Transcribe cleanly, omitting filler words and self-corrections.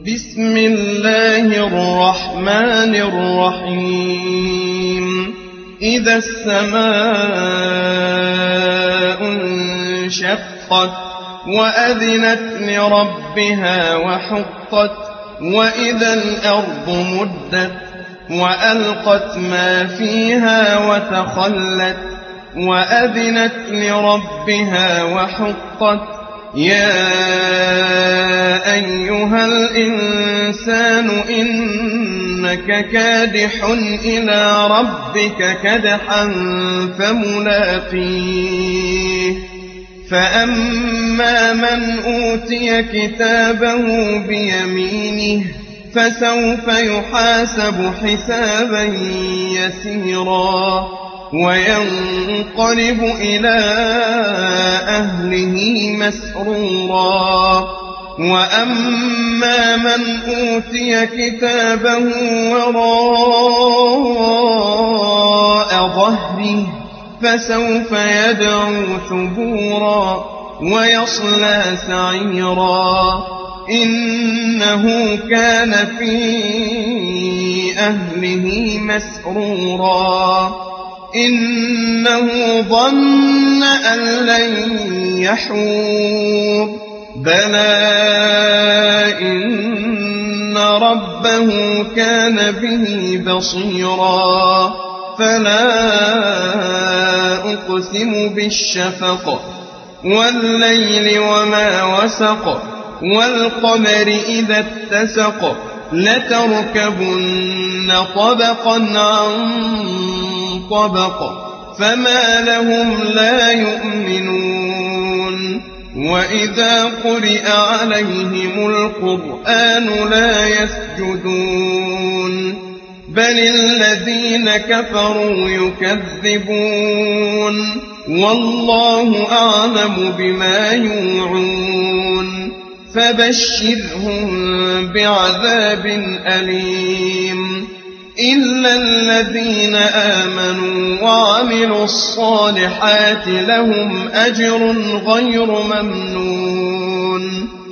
بسم الله الرحمن الرحيم إذا السماء انشقت وأذنت لربها وحقت وإذا الأرض مدت وألقت ما فيها وتخلت وأذنت لربها وحقت يا أيها الإنسان إنك كادح إلى ربك كدحا فملاقيه فأما من أوتي كتابه بيمينه فسوف يحاسب حسابا يسيرا وينقلب إلى أهله مسرورا وأما من أوتي كتابه وراء ظهره فسوف يدعو ثبورا ويصلى سعيرا إنه كان في أهله مسرورا إنه ظن أن لن يحور بلى إن ربه كان به بصيرا فلا أقسم بالشفق والليل وما وسق والقمر إذا اتسق لتركبن طبقا عن طبق فما لهم لا يؤمنون وإذا قرئ عليهم القرآن لا يسجدون بل الذين كفروا يكذبون والله أعلم بما يوعون فبشرهم بعذاب أليم إلا الذين آمنوا وعملوا الصالحات لهم أجر غير ممنون